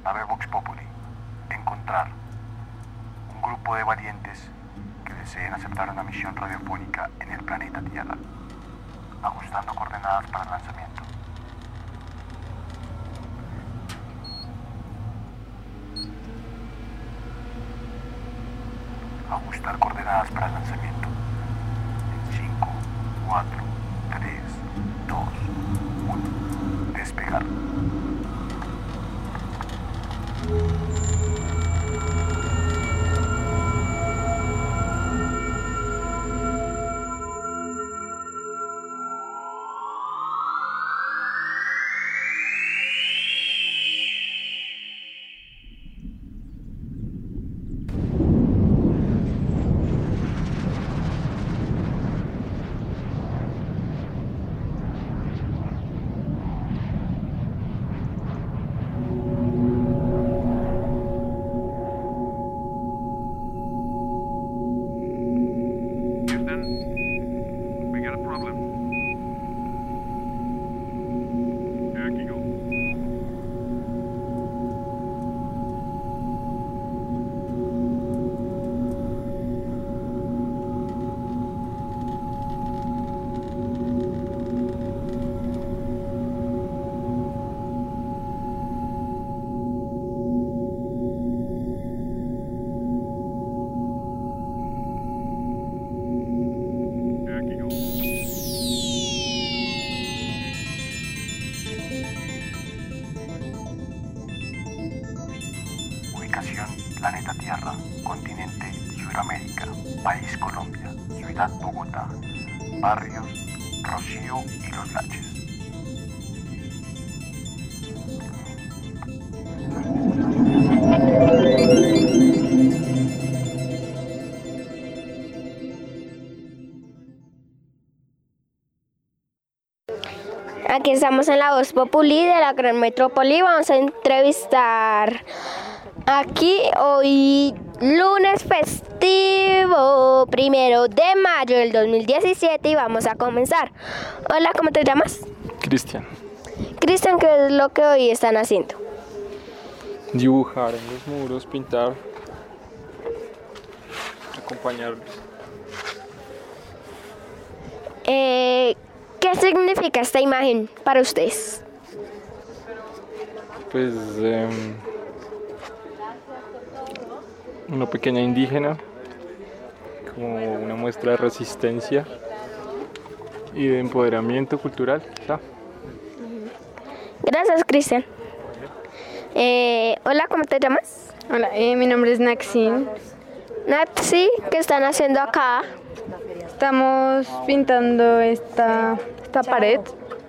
Ave Vox Populi, encontrar un grupo de valientes que deseen aceptar una misión radiofónica en el planeta Tierra, ajustando coordenadas para el lanzamiento. Ajustar coordenadas para el lanzamiento. 5, 4, 3, 2, 1. Despegar. Planeta Tierra, continente Sudamérica, país Colombia, ciudad Bogotá, barrios Rocío y Los Laches. Aquí estamos en la Voz Populi de la Gran Metrópoli. Vamos a entrevistar aquí hoy lunes festivo 1 de mayo del 2017 y vamos a comenzar. Hola, ¿cómo te llamas? Cristian. Cristian, ¿qué es lo que hoy están haciendo? Dibujar en los muros, pintar, acompañarlos. ¿Qué significa esta imagen para ustedes? Pues una pequeña indígena, como una muestra de resistencia y de empoderamiento cultural, ¿está? Gracias, Cristian. Hola, ¿cómo te llamas? Hola, mi nombre es Naxin. Naxi, ¿qué están haciendo acá? Estamos pintando esta pared.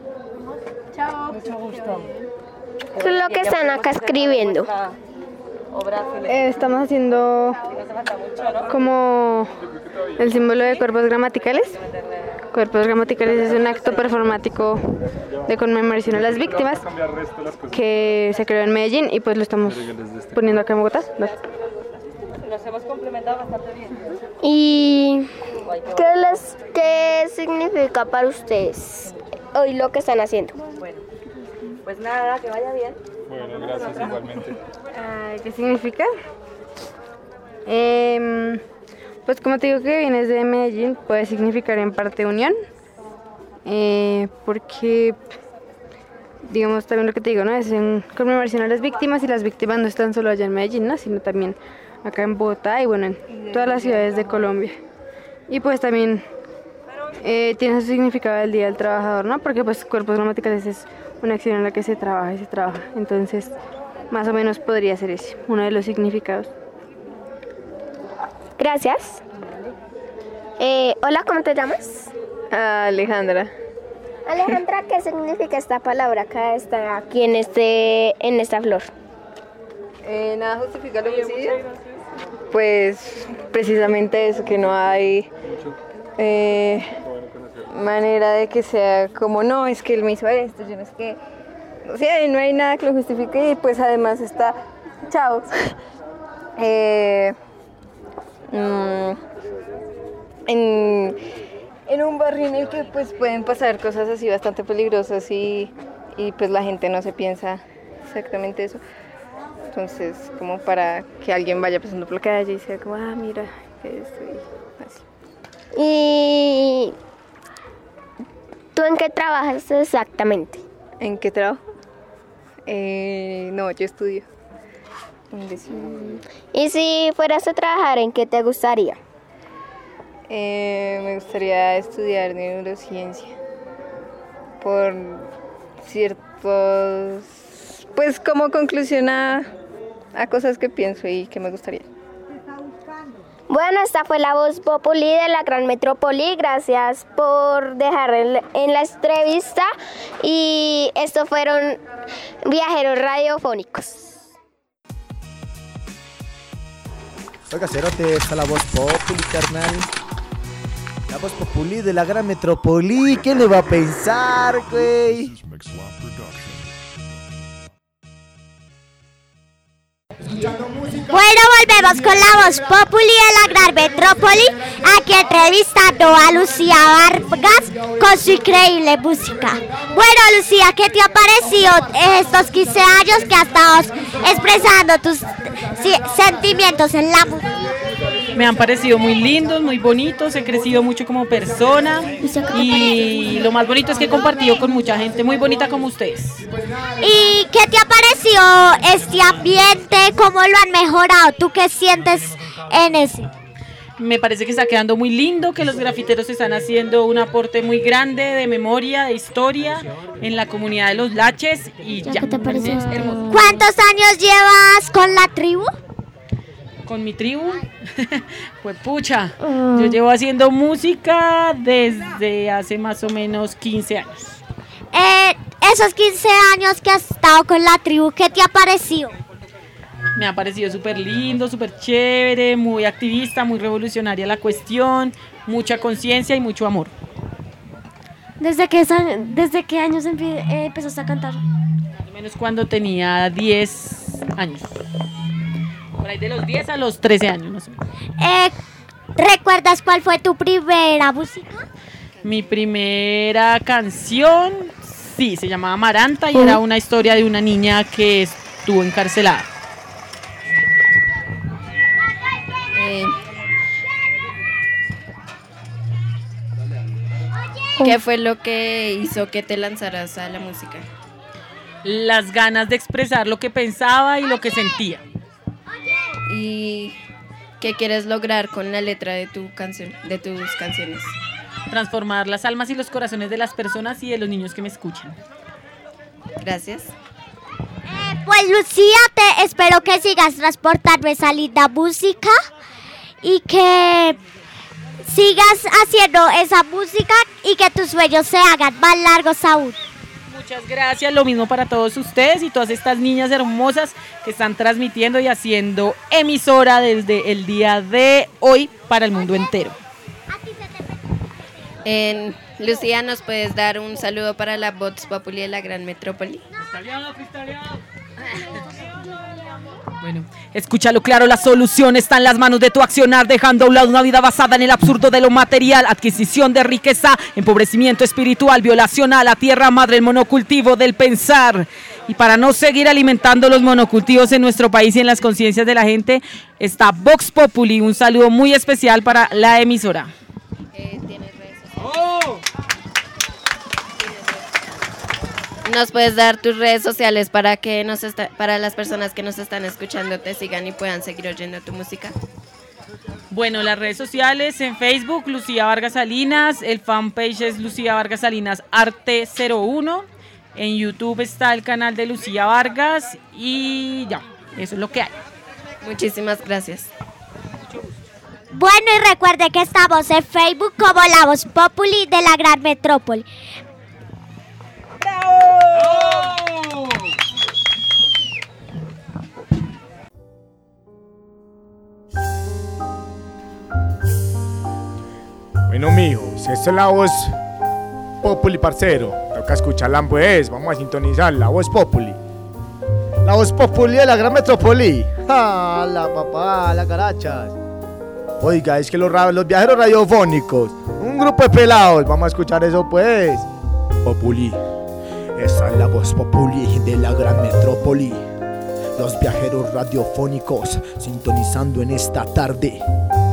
¿Qué es lo que están acá escribiendo? Estamos haciendo como el símbolo de cuerpos gramaticales. Cuerpos gramaticales es un acto performático de conmemoración a las víctimas que se creó en Medellín y pues lo estamos poniendo acá en Bogotá. Nos hemos complementado bastante bien. ¿Y qué significa para ustedes hoy lo que están haciendo? Bueno, pues nada, que vaya bien. Bueno, gracias igualmente. ¿Qué significa? Pues como te digo que vienes de Medellín, puede significar en parte unión, porque digamos también lo que te digo, ¿no? Es en conmemoración a las víctimas y las víctimas no están solo allá en Medellín, ¿no? Sino también acá en Bogotá y bueno, en todas las ciudades de Colombia. Y pues también tiene su significado el Día del Trabajador, ¿no? Porque pues cuerpos gramaticales es una acción en la que se trabaja y se trabaja. Entonces, más o menos podría ser ese, uno de los significados. Gracias. Hola, ¿cómo te llamas? Alejandra. Alejandra, ¿qué significa esta palabra que está aquí en esta flor? Nada justifica el homicidio. Pues precisamente eso, que no hay manera de que sea como, no, es que él me hizo esto, yo no es que, o sea, no hay nada que lo justifique y pues además está, chao, en un barrio en el que pues pueden pasar cosas así bastante peligrosas y pues la gente no se piensa exactamente eso. entonces como para que alguien vaya pasando por la calle y sea como, mira, que estoy así. ¿Y tú en qué trabajas exactamente? ¿En qué trabajo? No, yo estudio. ¿Y si fueras a trabajar, en qué te gustaría? Me gustaría estudiar neurociencia por ciertos, pues como conclusión a cosas que pienso y que me gustaría. Bueno, esta fue la Voz Populi de la Gran Metrópoli. Gracias por dejar en la entrevista. Y estos fueron Viajeros Radiofónicos. Oiga, cerote, está la Voz Populi, carnal. La Voz Populi de la Gran Metrópoli. ¿Quién le va a pensar, güey? Bueno, volvemos con la Voz Populi de la Gran Metrópoli, aquí entrevistando a Lucía Vargas con su increíble música. Bueno, Lucía, ¿qué te ha parecido estos 15 años que has estado expresando tus sentimientos en la música? Me han parecido muy lindos, muy bonitos, he crecido mucho como persona y lo más bonito es que he compartido con mucha gente muy bonita como ustedes. ¿Y qué te ha parecido este ambiente? ¿Cómo lo han mejorado? ¿Tú qué sientes en ese? Me parece que está quedando muy lindo, que los grafiteros están haciendo un aporte muy grande de memoria, de historia en la comunidad de Los Laches y ya. ¿Qué te pareció? ¿Cuántos años llevas con la tribu? Con mi tribu, pues pucha, yo llevo haciendo música desde hace más o menos 15 años. Esos 15 años que has estado con la tribu, ¿qué te ha parecido? Me ha parecido súper lindo, súper chévere, muy activista, muy revolucionaria la cuestión, mucha conciencia y mucho amor. ¿Desde qué años empezaste a cantar? Más o menos cuando tenía 10 años. Por ahí de los 10 a los 13 años, no sé. ¿Recuerdas cuál fue tu primera música? Mi primera canción, sí, se llamaba Amaranta y era una historia de una niña que estuvo encarcelada. ¿Qué fue lo que hizo que te lanzaras a la música? Las ganas de expresar lo que pensaba y lo que sentía. ¿Y qué quieres lograr con la letra de tu canción, de tus canciones? Transformar las almas y los corazones de las personas y de los niños que me escuchan. Gracias. Pues Lucía, te espero que sigas transportando esa linda música y que sigas haciendo esa música y que tus sueños se hagan más largos aún. Muchas gracias, lo mismo para todos ustedes y todas estas niñas hermosas que están transmitiendo y haciendo emisora desde el día de hoy para el mundo entero. Lucía, ¿nos puedes dar un saludo para la Voz Populi de la Gran Metrópoli? Bueno, escúchalo claro, la solución está en las manos de tu accionar, dejando a un lado una vida basada en el absurdo de lo material, adquisición de riqueza, empobrecimiento espiritual, violación a la tierra madre, el monocultivo del pensar. Y para no seguir alimentando los monocultivos en nuestro país y en las conciencias de la gente, está Vox Populi. Un saludo muy especial para la emisora. ¿Tienes redes sociales? ¿Nos puedes dar tus redes sociales para que para las personas que nos están escuchando te sigan y puedan seguir oyendo tu música? Bueno, las redes sociales en Facebook, Lucía Vargas Salinas, el fanpage es Lucía Vargas Salinas Arte 01, en YouTube está el canal de Lucía Vargas y ya, eso es lo que hay. Muchísimas gracias. Bueno, y recuerde que estamos en Facebook como la Voz Populi de la Gran Metrópoli. Bueno, mijos, esta es la Voz Populi, parcero. Toca escucharla, pues. Vamos a sintonizar la Voz Populi. La Voz Populi de la Gran Metrópoli. ¡Ja! La papá, la carachas. Oiga, es que los viajeros radiofónicos, un grupo de pelados. Vamos a escuchar eso, pues. Populi. Esta es la Voz Populi de la Gran Metrópoli. Los viajeros radiofónicos sintonizando en esta tarde.